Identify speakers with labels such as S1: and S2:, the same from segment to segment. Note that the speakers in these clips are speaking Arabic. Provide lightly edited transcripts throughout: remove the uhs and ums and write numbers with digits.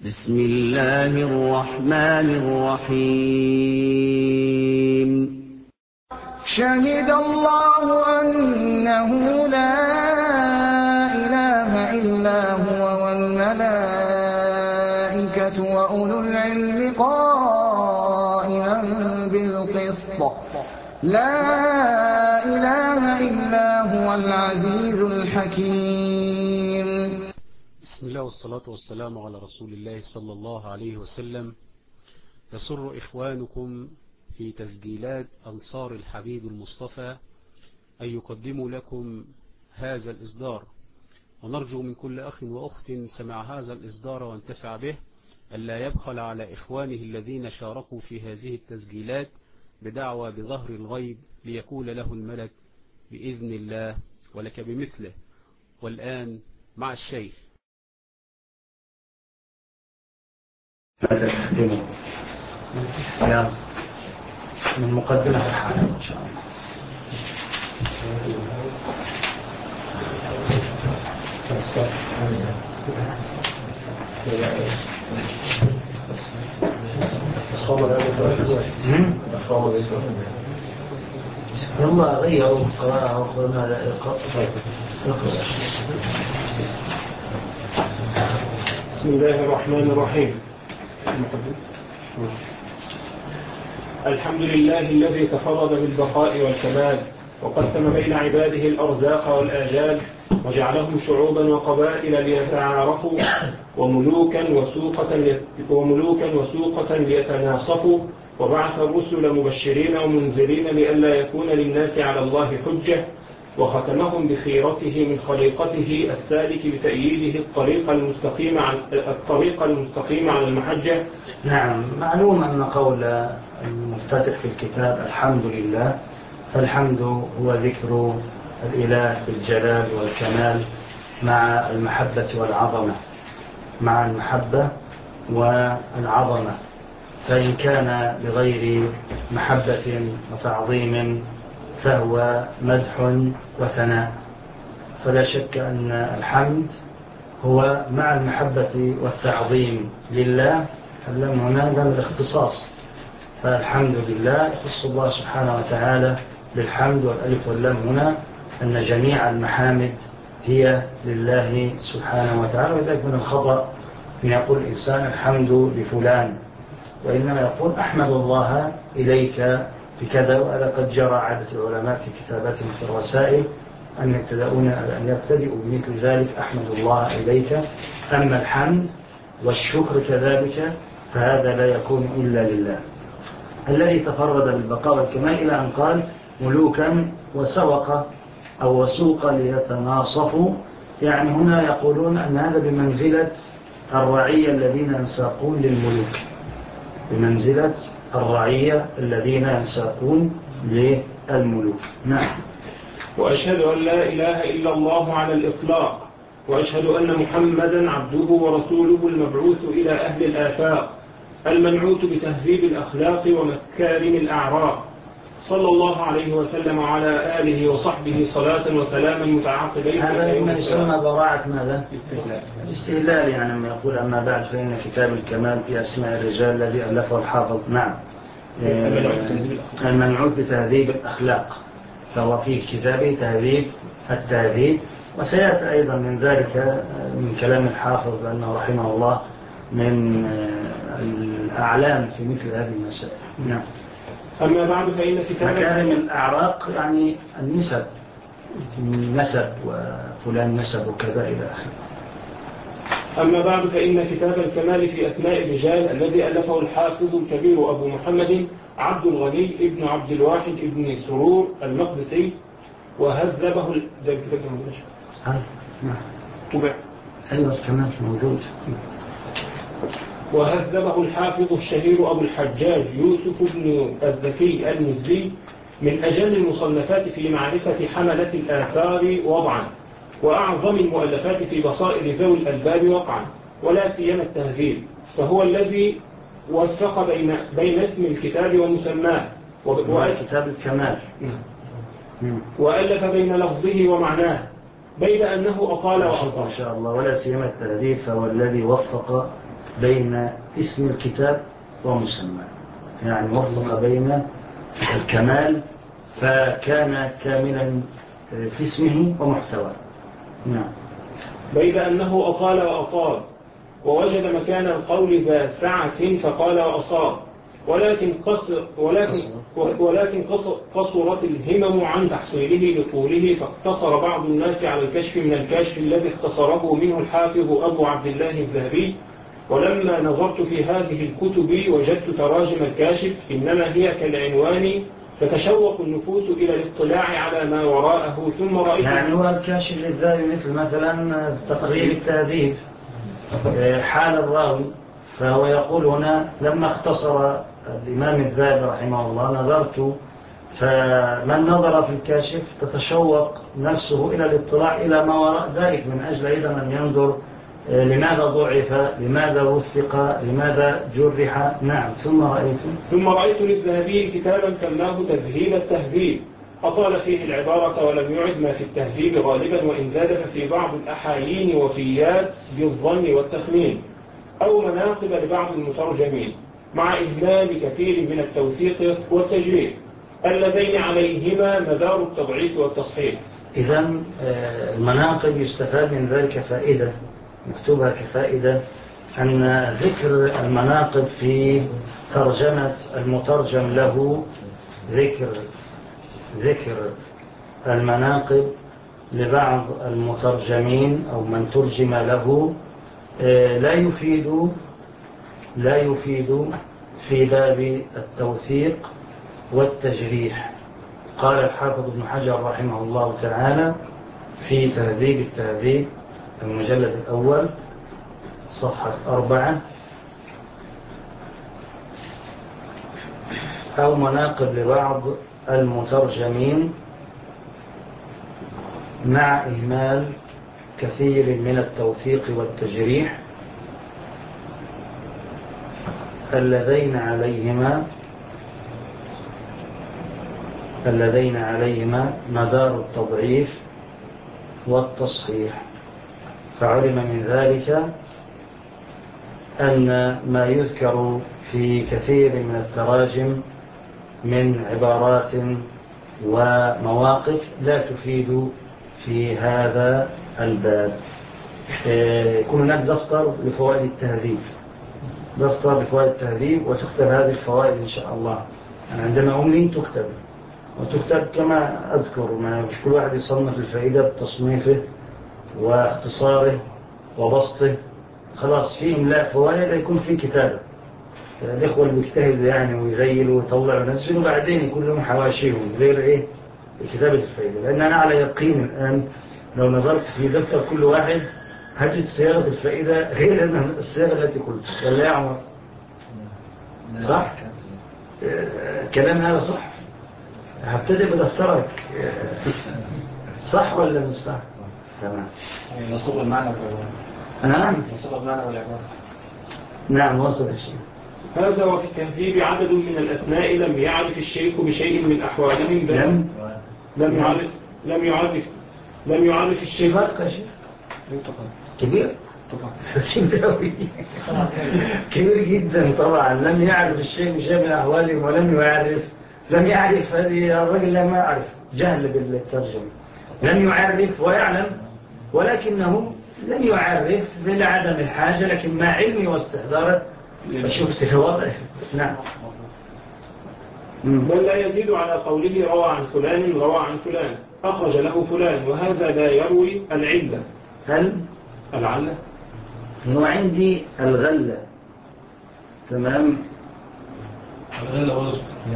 S1: بسم الله الرحمن الرحيم.
S2: شهد الله أنه لا إله إلا هو والملائكة وأولو العلم قائما بالقسط لا إله إلا هو العزيز الحكيم.
S3: بسم الله والصلاة والسلام على رسول الله صلى الله عليه وسلم. يسر إخوانكم في تسجيلات أنصار الحبيب المصطفى أن يقدموا لكم هذا الإصدار، ونرجو من كل أخ وأخت سمع هذا الإصدار وانتفع به ألا يبخل على إخوانه الذين شاركوا في هذه التسجيلات بدعوى بظهر الغيب ليقول له الملك بإذن الله ولك بمثله. والآن مع الشيخ.
S4: من مقدمة الحالة إن شاء الله. يلا غيروا قراءة وما لا يقرأ.
S5: بسم الله الرحمن الرحيم. الحمد لله الذي تفرد بالبقاء والكمال، وقسم بين عباده الأرزاق والآجال، وجعلهم شعوبا وقبائل ليتعارفوا وملوكا وسوقة ليتناصفوا، وبعث الرسل مبشرين ومنذرين لئلا يكون للناس على الله حجة، وختمهم بخيرته من خليقته السالك بتأييده الطريق المستقيم على المحجة.
S4: نعم، معلوم أن قول المفتتح في الكتاب الحمد لله، فالحمد هو ذكر الإله بالجلال والكمال مع المحبة والعظمة، مع المحبة والعظمة، فإن كان بغير محبة وتعظيم فهو مدح وثناء. فلا شك أن الحمد هو مع المحبة والتعظيم لله. اللام هنا لم الاختصاص، فالحمد لله يخص الله سبحانه وتعالى بالحمد، والألف واللام هنا أن جميع المحامد هي لله سبحانه وتعالى. وذلك من الخطأ أن يقول الإنسان الحمد لفلان، وإنما يقول أحمد الله إليك بكذا. وهذا قد جرى عادة العلماء في كتاباتهم في الرسائل أن يبتدئوا بمثل ذلك، أحمد الله إليك. أما الحمد والشكر كذلك فهذا لا يكون إلا لله الذي تفرد بالبقاء والكمال، إلى أن قال ملوكا وسوق أو وسوق ليتناصفوا. يعني هنا يقولون أن هذا بمنزلة الرعية الذين ينساقون للملوك، بمنزلة الرعية الذين ينساقون للملوك. نعم.
S5: وأشهد أن لا إله إلا الله على الإطلاق، وأشهد أن محمدا عبده ورسوله المبعوث إلى أهل الآفاق، المنعوت بتهذيب الأخلاق ومكارم الأعراق، صلى الله عليه وسلم وعلى آله وصحبه صلاة وسلاما متعاقبين.
S4: هذا ما يسمى براعة ماذا؟ استهلال. يعني لما يقول أما بعد فإن كتاب الكمال في أسماء الرجال الذي ألفه الحافظ. نعم، المنعوت بتهذيب الأخلاق، فهو في كتابه تهذيب التهذيب. وسيأتي أيضا من ذلك من كلام الحافظ أنه رحمه الله من الأعلام في مثل هذه المسائل. نعم.
S5: أما بعد فإن كتاب
S4: مكارم الأعراق يعني النسب، نسب وفلان نسب وكذا إلى آخره.
S5: أما بعد فإن كتاب الكمال في أسماء الرجال الذي ألفه الحافظ الكبير أبو محمد عبد الغني ابن عبد الواحد ابن سرور المقدسي، وهذبه
S4: أيوة الكمال موجود.
S5: وهذبه الحافظ الشهير أبو الحجاج يوسف بن الزكي المزي من أجل المصنفات في معرفة حملة الآثار وضعا، وأعظم المؤلفات في بصائر ذوي الألباب وقعا، ولا سيما التهذيب، فهو الذي وفق بين اسم الكتاب ومسماه،
S4: كتاب الكمال،
S5: وألف بين لفظه ومعناه، بين أنه أطال وأطال.
S4: إن شاء الله. ولا سيما التهذيب فهو الذي وفق بين اسم الكتاب ومسمى، يعني وفق بين الكمال، فكان كاملا في اسمه ومحتواه. نعم.
S5: بيد أنه أطال وأطال، ووجد مكان القول ذا سعة فقال وأصاب، ولكن قصرت الهمم عن تحصيله لطوله، فاقتصر بعض الناس على الكشف من الكاشف الذي اختصره منه الحافظ أبو عبد الله الذهبي. ولما نظرت في هذه الكتب وجدت تراجم الكاشف إنما هي كالعنوان، فتشوق النفوس إلى الاطلاع على ما وراءه. ثم رأيت
S4: يعني هو الكاشف للذهبي مثل مثلا تقريب التهذيب حال الراوي، فهو يقول هنا لما اختصر الإمام الذهبي رحمه الله نظرت، فمن نظر في الكاشف تتشوق نفسه إلى الاطلاع إلى ما وراء ذلك، من أجل أيضا أن ينظر لماذا ضعف، لماذا وثق، لماذا جرح. نعم.
S5: ثم رأيت للذهبي كتابا سماه تذهيب التهذيب، أطال فيه العبارة ولم يعد ما في التهذيب غالبا، وإن زاد ففي بعض الأحايين وفيات بالظن والتخمين، أو مناقب لبعض المترجمين، مع إهمال كثير من التوثيق والتجريح اللذين عليهما مدار التضعيف والتصحيح.
S4: إذن المناقب يستفاد من ذلك فائدة، مكتوبها كفائدة، أن ذكر المناقب في ترجمة المترجم له، ذكر المناقب لبعض المترجمين أو من ترجم له لا يفيد في باب التوثيق والتجريح. قال الحافظ ابن حجر رحمه الله تعالى في تهذيب التهذيب المجلد الأول صفحة 4: أو مناقب لبعض المترجمين مع إهمال كثير من التوثيق والتجريح اللذين عليهما مدار التضعيف والتصحيح. فعلم من ذلك أن ما يذكر في كثير من التراجم من عبارات ومواقف لا تفيد في هذا الباب. يكون هناك دفتر لفوائد التهذيب، وتكتب هذه الفوائد إن شاء الله. عندما أمي وتكتب كما أذكر، مش كل واحد يصنف الفائدة بتصنيفه واختصاره وبسطه، خلاص في إملاء فوائد يكون في كتابة. الإخوة اللي بيجتهدوا يعني ويغيلوا ويطلعوا وينزلوا، وبعدين يكون لهم حواشيهم غير كتابة الفائدة. لأن أنا على يقين الآن لو نظرت في دفتر كل واحد هجد صياغة الفائدة غير الصياغة التي قلت. ولا يا عمر؟ صح؟ كلام هذا صح؟ هبتدي بدفترك صح ولا مش صح؟ تمام.
S6: نصب المعنى والعبارة.
S4: نعم وصل الشيء.
S5: هذا وفي التهذيب عدد من الأثناء لم يعرف الشيخ بشيء من أحوالهم، لم يعرف الشيخ.
S4: كبير كبير جدا طبعا. لم يعرف الشيء بشيء من أحوالهم لم يعرف هذه الرجل لم يعرف، جهل بالترجمة. لم يعرف ويعلم، ولكنه لم يعرف لعدم الحاجة، لكن مع علمي واستحضاره شفت في وضعه. نعم.
S5: بل لا يزيد على قوله روى عن فلان أخرج له فلان، وهذا لا يروي العلة. العلة
S4: هو عندي الغلة. تمام.
S6: الغلة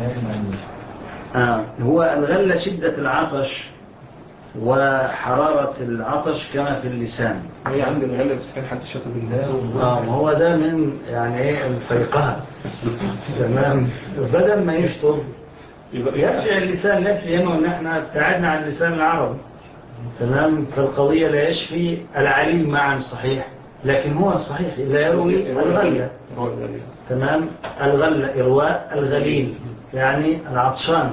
S4: هو الغلة شدة العطش وحرارة العطش كما في اللسان.
S6: هي عند الغلة بس كان حد شاطر بالله.
S4: هو ده من الفيقهة. تمام. بدل ما يشطب يرجع اللسان، لا سيما ان احنا ابتعدنا عن اللسان العربي. تمام. فالقضية لا يشفي العليل معا صحيح، لكن هو الصحيح لا يروي الغلة. تمام. الغلة إرواء الغليل يعني العطشان.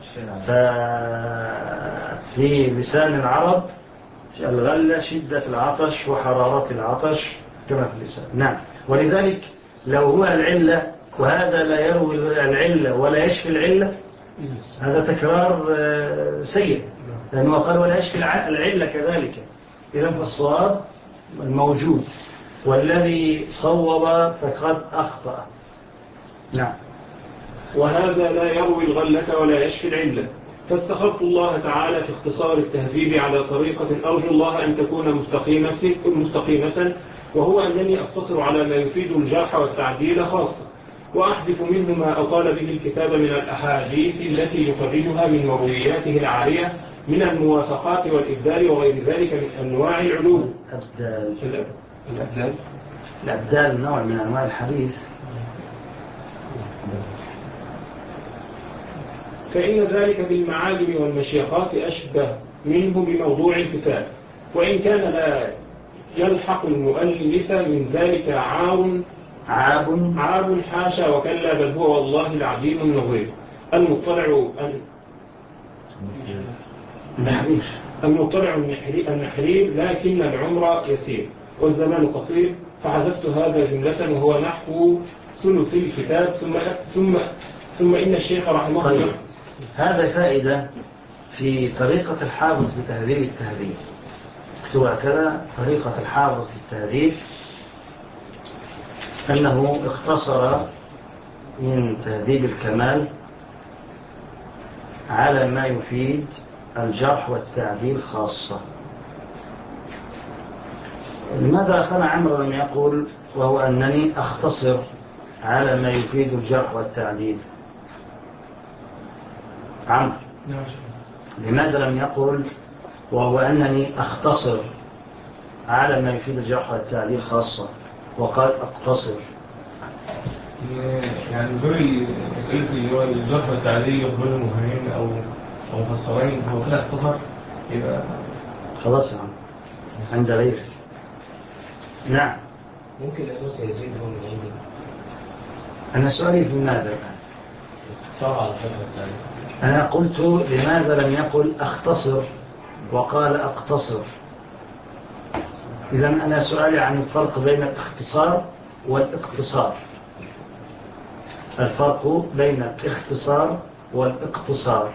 S4: ففي لسان العرب الغلة شدة العطش وحرارة العطش كما في اللسان. نعم. ولذلك لو هو العلة وهذا لا يروي العلة ولا يشفي العلة هذا تكرار سيء، لأنه قال ولا يشفي العلة كذلك. إذن فالصواب الموجود، والذي صوب فقد أخطأ. نعم.
S5: وهذا لا يروي الغلة ولا يشفي العلة. فاستخرت الله تعالى في اختصار التهذيب على طريقة أرجو الله أن تكون مستقيمة، وهو أنني أقتصر على ما يفيد الجرح والتعديل خاصة، وأحذف منه ما أطال به الكتاب من الأحاديث التي يخرجها من مروياته العالية من الموافقات والإبدال وغير ذلك من أنواع العلوم.
S4: الأبدال نوع من أنواع الحديث.
S5: فإن ذلك بالمعالم والمشيخات أشبه منه بموضوع الكتاب، وإن كان لا يلحق المؤلف من ذلك عاب حاشا وكلا، بل هو والله العظيم النظير المطلع النحرير، لكن العمر يسير والزمان قصير، فحذفت هذا جملة وهو نحو ثلث الكتاب. ثم إن الشيخ رحمه الله.
S4: هذا فائدة في طريقة الحافظ في تهذيب التهذيب. اكتبها كذا: طريقة الحافظ في التهذيب أنه اختصر من تهذيب الكمال على ما يفيد الجرح والتعديل خاصة. لماذا أخنا عمرو لم يقول وهو أنني أختصر على ما يفيد الجرح والتعديل؟ عمرو لماذا لم يقول وهو أنني أختصر على ما يفيد الجرح والتعديل خاصة وقال أقتصر؟
S6: يعني دول مسألة اللي هو الجرح والتعديل يقبل مهمين أو مفسرين، هو كده اختصر يبقى
S4: خلاص يا عم عند غيرك. نعم.
S6: ممكن الأساس يزيد هو من عندي.
S4: أنا سؤالي في ماذا الآن؟
S6: صار على الجرح والتعديل.
S4: أنا قلت لماذا لم يقل أختصر وقال أقتصر؟ إذن أنا سؤالي عن الفرق بين الاختصار والاقتصار. الفرق بين الاختصار والاقتصار.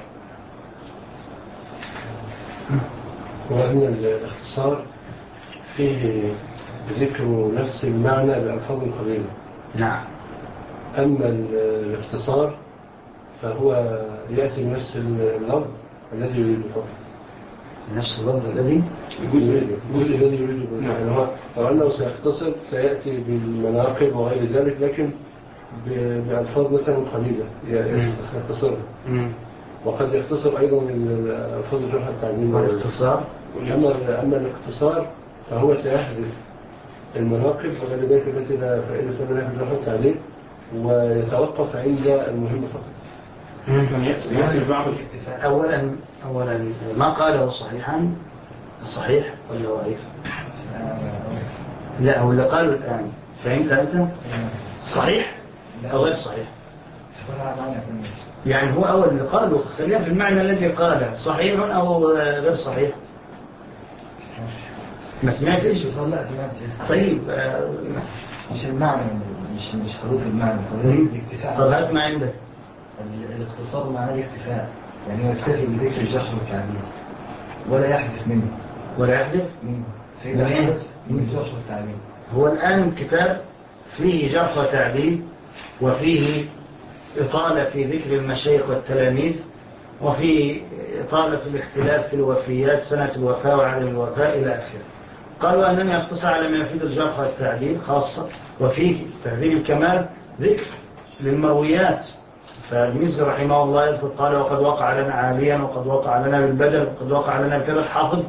S6: وأن الاختصار فيه ذكر نفس المعنى بألفاظ قليلة.
S4: نعم.
S6: أما الاختصار فهو يأتي بنفس اللفظ الذي يريد فقط.
S4: نفس اللفظ الذي
S6: الجزء الذي يريد. نعم. هو طبعا لو سيختصر سيأتي بالمناقب وغير ذلك، لكن بألفاظ مثلا قليلة يختصرها. وقد يختصر أيضا من ألفاظ الجرح والتعديل.
S4: والاختصار
S6: أما الاختصار فهو سيحذف المناقب وغير ذلك التي لا فائدة منها في الجرح والتعديل، ويتوقف عند المهم فقط.
S5: يأتي بعض الاكتفاء.
S4: أولا ما قاله صحيحا صحيح ولا ضعيف؟ لا، هو اللي قاله الآن فهمت أنت؟ صحيح أو غير صحيح؟ يعني هو أول اللي قاله خلينا في المعنى الذي قاله صحيح أو غير صحيح. ما سمعتش؟
S7: لا سمعت.
S4: طيب
S7: مش المعنى، مش حروف المعنى.
S4: طب هات ما عندك.
S7: الاختصار معناه الاكتفاء، يعني هو يكتفي بذكر الجرح والتعديل ولا يحدث منه.
S4: ولا يحدث
S7: فإذا حدث من الجرح والتعديل.
S4: هو الآن كتاب فيه جرح وتعديل وفيه إطالة في ذكر المشايخ والتلاميذ وفيه إطالة في الاختلاف في الوفيات، سنة الوفاة وعدم الوفاة إلى آخره. قالوا أنني أقتصر على ما يفيد الجرح والتعديل خاصة، وفيه تهذيب الكمال ذكر للمرويات. فالمزي رحمه الله يذكر قال وقد وقع لنا عاليا وقد وقع لنا بالبدل وقد وقع لنا بكذا. الحافظ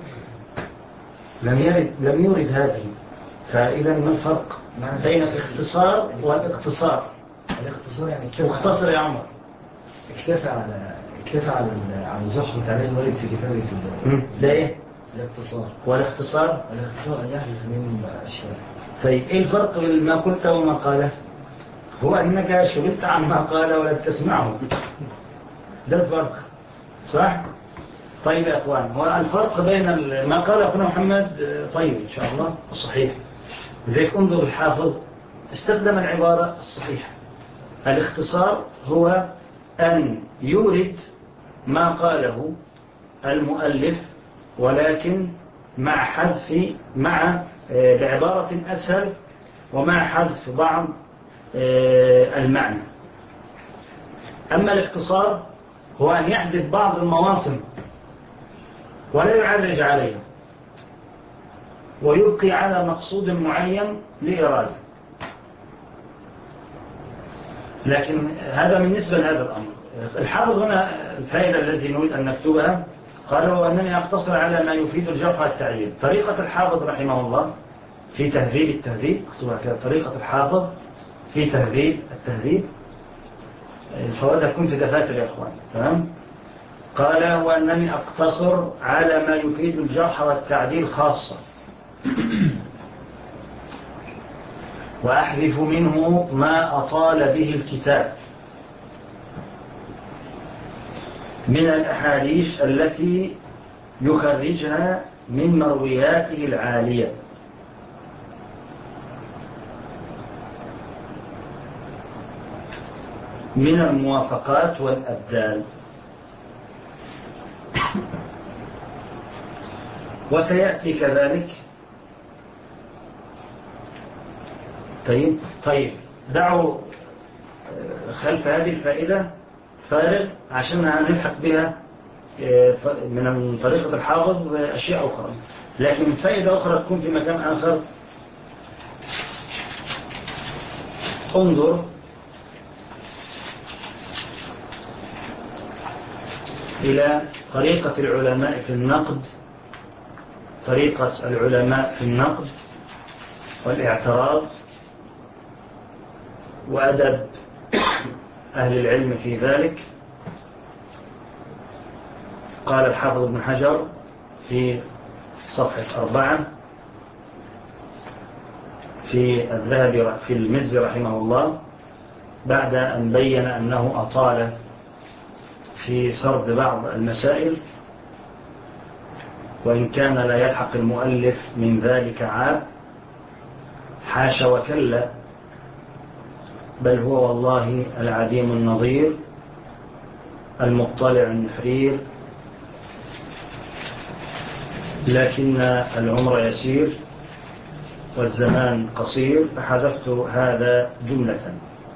S4: لم يرد هذه. فإذا ما الفرق بين الاختصار والاقتصار؟
S7: الاختصار يعني
S4: اختصر يا عمر.
S7: اكتفى على الجرح والتعديل الوارد في كتابه
S4: ده ايه؟
S7: الاختصار.
S4: والاختصار
S7: أن يحدث من أشياء.
S4: طيب ايه الفرق بين ما قلت وما قاله؟ هو أنك شغلت عن ما قال ولا تسمعه، ده الفرق صح؟ طيب يا أخوان، هو الفرق بين ما قال أخونا محمد طيب إن شاء الله صحيح. لذلك انظر الحافظ استخدم العبارة الصحيحة. الاختصار هو أن يورد ما قاله المؤلف ولكن مع حذف بعبارة أسهل ومع حذف بعض المعنى. أما الاختصار هو أن يحذف بعض المواطن ولا يعرج عليها ويبقي على مقصود معين لإرادة. لكن هذا بالنسبة لهذا الأمر. الحافظ هنا الفائدة التي نريد أن نكتبها قال وأنني أقتصر على ما يفيد الجرح والتعديل. طريقة الحافظ رحمه الله في تهذيب التهذيب، اكتبها كده، طريقة الحافظ في تهذيب التهذيب، الفوائد هتكون في دفاتر يا أخوان، تمام؟ قال وأنني أقتصر على ما يفيد الجرح والتعديل خاصة وأحذف منه ما أطال به الكتاب من الأحاديث التي يخرجها من مروياته العالية من الموافقات والأبدال. وسيأتي كذلك. طيب دعوا خلف هذه الفائدة فارغ عشان نلحق بها من طريقة الحافظ أشياء أخرى، لكن فائدة أخرى تكون في مكان آخر. انظر إلى طريقة العلماء في النقد، طريقة العلماء في النقد والاعتراض وأدب أهل العلم في ذلك. قال الحافظ ابن حجر في صفحة 4 في الذهبي في المزي رحمه الله بعد أن بين أنه أطال في سرد بعض المسائل وإن كان لا يلحق المؤلف من ذلك عاب، حاشا وكلا، بل هو والله العديم النظير المطلع النحرير، لكن العمر يسير والزمان قصير، فحذفت هذا جملة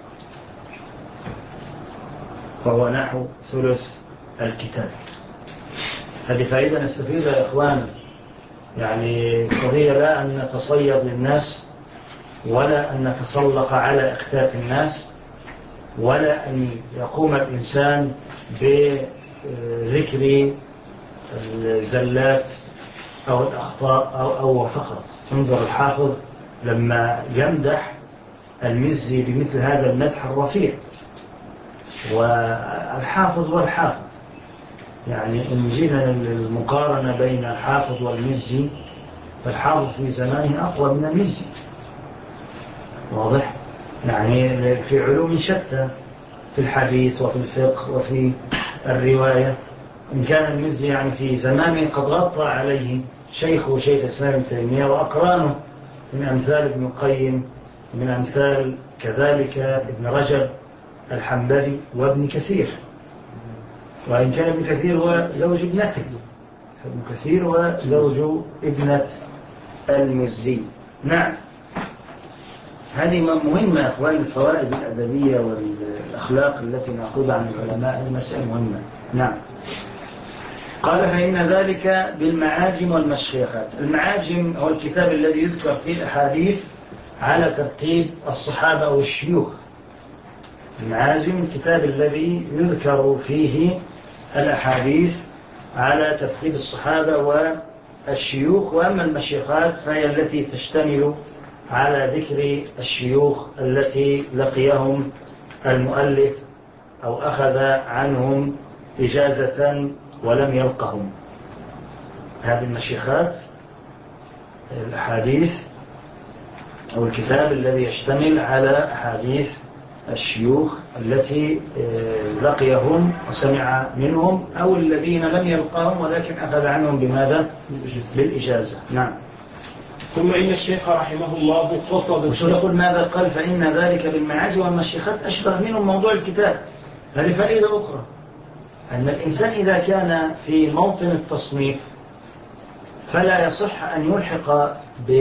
S4: وهو نحو ثلث الكتاب. هذه فائدة نستفيدها يا إخوان، يعني قضية لا أن نتصيد للناس ولا أن نتسلق على أكتاف الناس ولا أن يقوم الإنسان بذكر الزلات أو الأخطاء أو فقط. انظر الحافظ لما يمدح المزي بمثل هذا المدح الرفيع، والحافظ والحافظ، يعني إن جينا المقارنة بين الحافظ والمزي فالحافظ في زمانه أقوى من المزي، واضح؟ يعني في علوم شتى، في الحديث وفي الفقه وفي الرواية. إن كان المزي يعني في زمانه قد غطى عليه شيخه شيخ الإسلام ابن تيمية وأقرانه من أمثال ابن القيم، من أمثال كذلك ابن رجب الحنبلي وابن كثير، وإن كان ابن كثير هو زوج ابنته، ابن كثير هو زوج ابنة المزي. نعم، هذه مهمة يا أخوان، الفوائد الأدبية والأخلاق التي نأخذها عن العلماء هذه مسألة مهمة. نعم. قال فإن ذلك بالمعاجم والمشيخات. المعاجم هو الكتاب الذي يذكر فيه الأحاديث على ترتيب الصحابة أو الشيوخ. المعاجم الكتاب الذي يذكر فيه الأحاديث على ترتيب الصحابة والشيوخ. وأما المشيخات فهي التي تشتمل على ذكر الشيوخ التي لقيهم المؤلف أو أخذ عنهم إجازة ولم يلقهم. هذه المشيخات الأحاديث أو الكتاب الذي يشتمل على أحاديث الشيوخ التي لقيهم وسمع منهم أو الذين لم يلقاهم ولكن أخذ عنهم بماذا؟ بالإجازة. نعم.
S5: ثم إن الشيخ رحمه الله قصد
S4: وشو يقول ماذا قال؟ فإن ذلك بالمعاجم والمشيخات أشبه منه موضوع الكتاب. هذه فائدة أخرى، أن الإنسان إذا كان في موطن التصنيف فلا يصح أن يلحق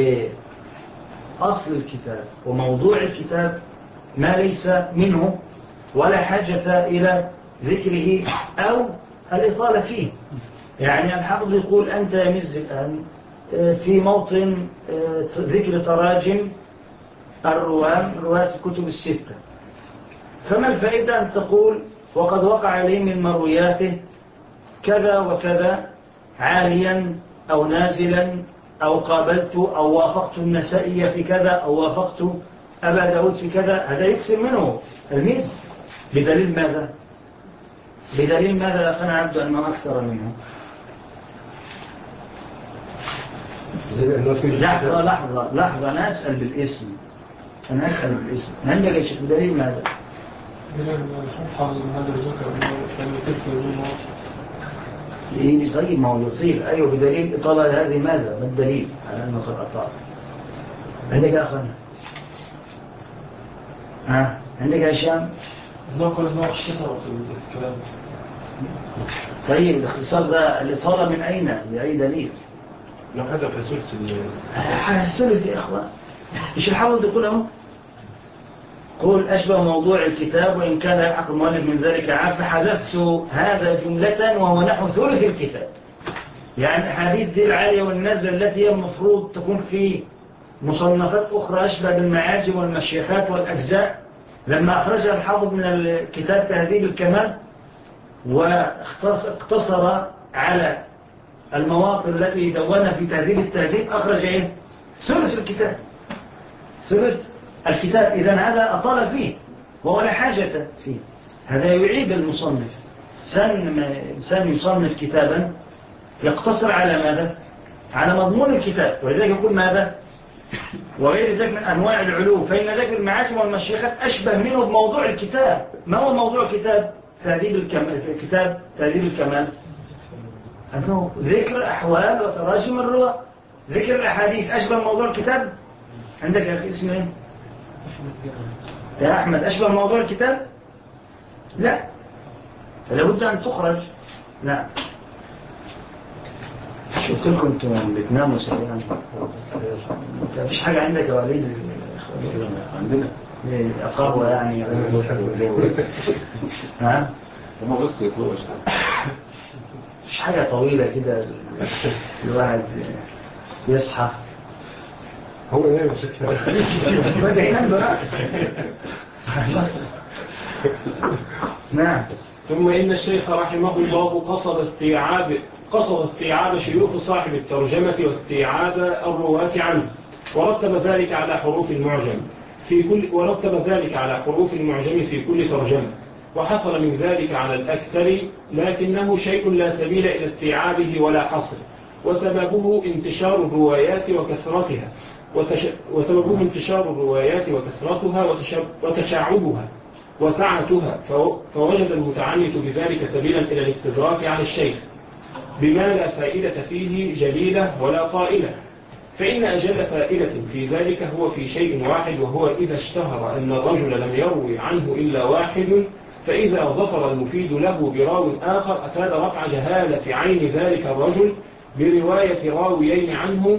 S4: بأصل الكتاب وموضوع الكتاب ما ليس منه ولا حاجة إلى ذكره أو الإطالة فيه. يعني الحافظ يقول أنت يا مز الآن في موطن ذكر تراجم رواة الكتب الستة، فما الفائدة أن تقول وقد وقع لي من مروياته كذا وكذا عاليا أو نازلا أو قابلت أو وافقت النسائية في كذا أو وافقت أبا داود في كذا. هذا يكثر منه الميز. بدليل ماذا؟ بدليل ماذا يا أخنا عبد أنه أكثر منه؟ لحظة أنا أسأل بالاسم. عندك شيء بدليل ماذا؟ طيب ما هو يطيل. أيوه بدليل إطالة هذه ماذا؟ ما الدليل على أنه قد أطال؟ عندك أخنا؟ عندك هشام؟
S6: نقول أنه اختصر في الكلام.
S4: طيب الاختصار ده الإطالة من أين؟ بأي دليل؟
S6: لو هذا في
S4: ثلث يا إخوان. مش الحافظ يقول قول أشبه موضوع الكتاب وإن كان يلحق المؤلف من ذلك عام، فحذفت هذا جملة وهو نحو ثلث الكتاب. يعني أحاديث ذي العالية والنزل التي هي المفروض تكون في مصنفات أخرى أشبه بالمعاجم والمشيخات والأجزاء، لما أخرجها الحافظ من الكتاب تهذيب الكمال واقتصر على المواقف التي دونها في تهذيب التهذيب، أخرج إيه؟ ثلث الكتاب. ثلث الكتاب. إذن هذا أطال فيه وهو لا حاجة فيه. هذا يعيب المصنف. إنسان يصنف كتابا يقتصر على ماذا؟ على مضمون الكتاب. ولذلك يقول ماذا؟ وغير ذلك من أنواع العلو، فإن ذلك المعاجم والمشيخات أشبه منه بموضوع الكتاب. ما هو موضوع الكتاب؟ تهذيب الكمال. أنه ذكر أحوال وتراجم الرواة. ذكر الأحاديث أشبه موضوع الكتاب. عندك يا أخي اسمه إيه؟ يا أحمد أشبه موضوع الكتاب؟ لا، فلا بد أن تخرج. نعم. شفت لكم أنتم بتناموا سريعا. مفيش حاجة عندك يا وليد؟
S6: عندنا
S4: أقوى يعني. ها؟
S6: هما بس يطلعوا
S4: مش حاجة طويلة كده الواحد يصحى.
S6: هو ايه مش
S4: نعم.
S5: ثم إن الشيخ رحمه الله قصد استيعاب شيوخ صاحب الترجمة واستيعاب الرواة عنه، ورتب ذلك على حروف المعجم في كل ترجمة، وحصل من ذلك على الأكثر، لكنه شيء لا سبيل إلى استيعابه ولا حصر، وسببه انتشار الروايات وكثرتها وتشعبها وسعتها، فوجد المتعنت بذلك سبيلا إلى الاستدراك على الشيخ بما لا فائدة فيه جليلة ولا طائلة. فإن أجل فائدة في ذلك هو في شيء واحد، وهو إذا اشتهر أن الرجل لم يروي عنه إلا واحد، فإذا ظفر المفيد له براو آخر أفاد رفع جهالة عين ذلك الرجل برواية راويين عنه،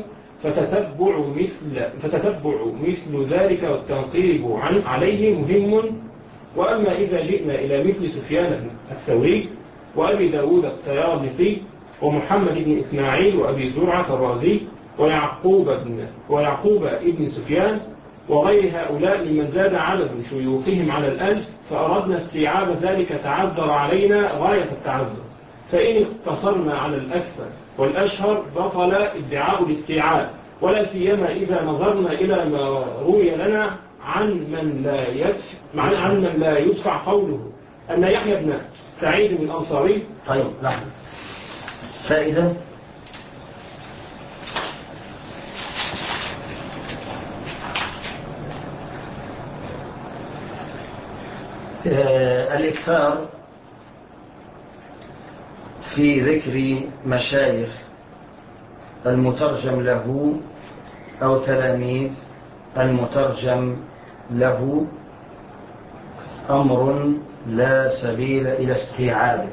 S5: فتتبع مثل ذلك والتنقيب عليه مهم. وأما إذا جئنا إلى مثل سفيان الثوري وأبي داود الطيالسي ومحمد بن إسماعيل وأبي زرعة الرازي ويعقوب ابن سفيان وغير هؤلاء ممن زاد عدد شيوخهم على 1000، فأردنا استيعاب ذلك تعذر علينا غاية التعذر. فإن اقتصرنا على الأكثر والأشهر بطل ادعاء الاستيعاب، ولا سيما إذا نظرنا إلى ما روي لنا عن من لا يدفع قوله أن يحيى بن سعيد الأنصاري.
S4: طيب لحظة فائدة. الإكثار في ذكر مشايخ المترجم له أو تلاميذ المترجم له أمر لا سبيل إلى استيعابه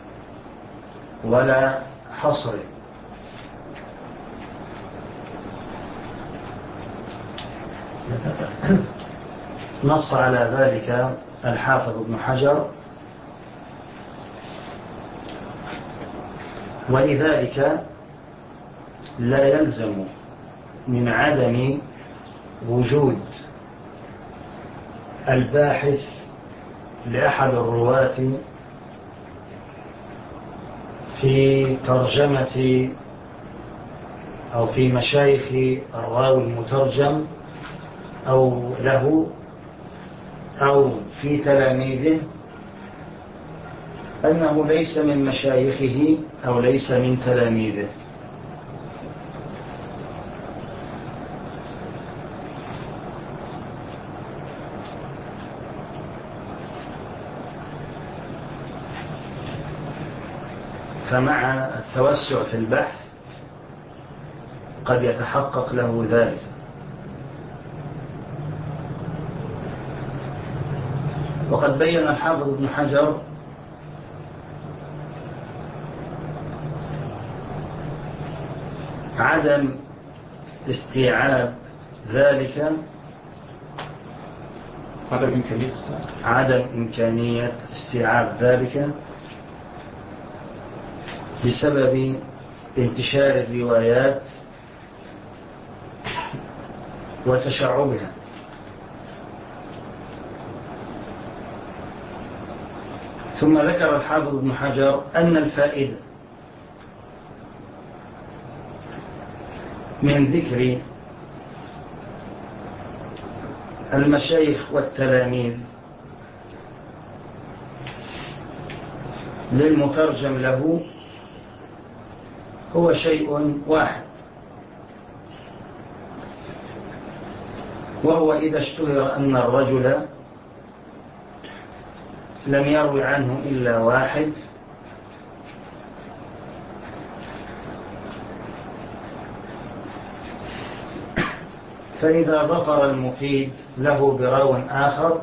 S4: ولا حصره. نص على ذلك الحافظ ابن حجر، ولذلك لا يلزم من عدم وجود الباحث لأحد الرواة في ترجمة أو في مشايخ الراوي المترجم أو له أو في تلاميذه أنه ليس من مشايخه أو ليس من تلاميذه. فمع التوسع في البحث قد يتحقق له ذلك. وقد بين الحافظ ابن حجر عدم استيعاب ذلك، عدم إمكانية استيعاب ذلك بسبب انتشار الروايات وتشعبها. ثم ذكر الحافظ ابن حجر أن الفائدة من ذكر المشايخ والتلاميذ للمترجم له هو شيء واحد، وهو إذا اشتهر أن الرجل لم يروي عنه إلا واحد فإذا ظفر المفيد له براو آخر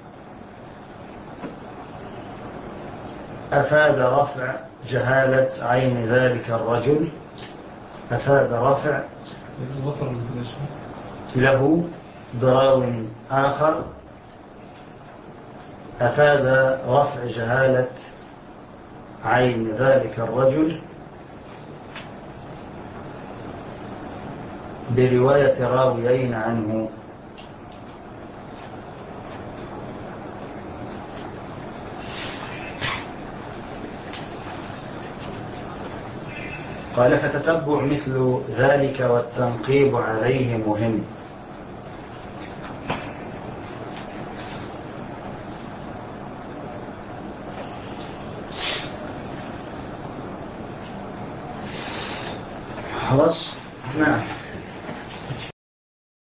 S4: أفاد رفع جهالة عين ذلك الرجل، أفاد رفع له براو آخر أفاد رفع جهالة عين ذلك الرجل برواية راويين عنه. قال فتتبع مثل ذلك والتنقيب عليه مهم. خلاص؟ نعم.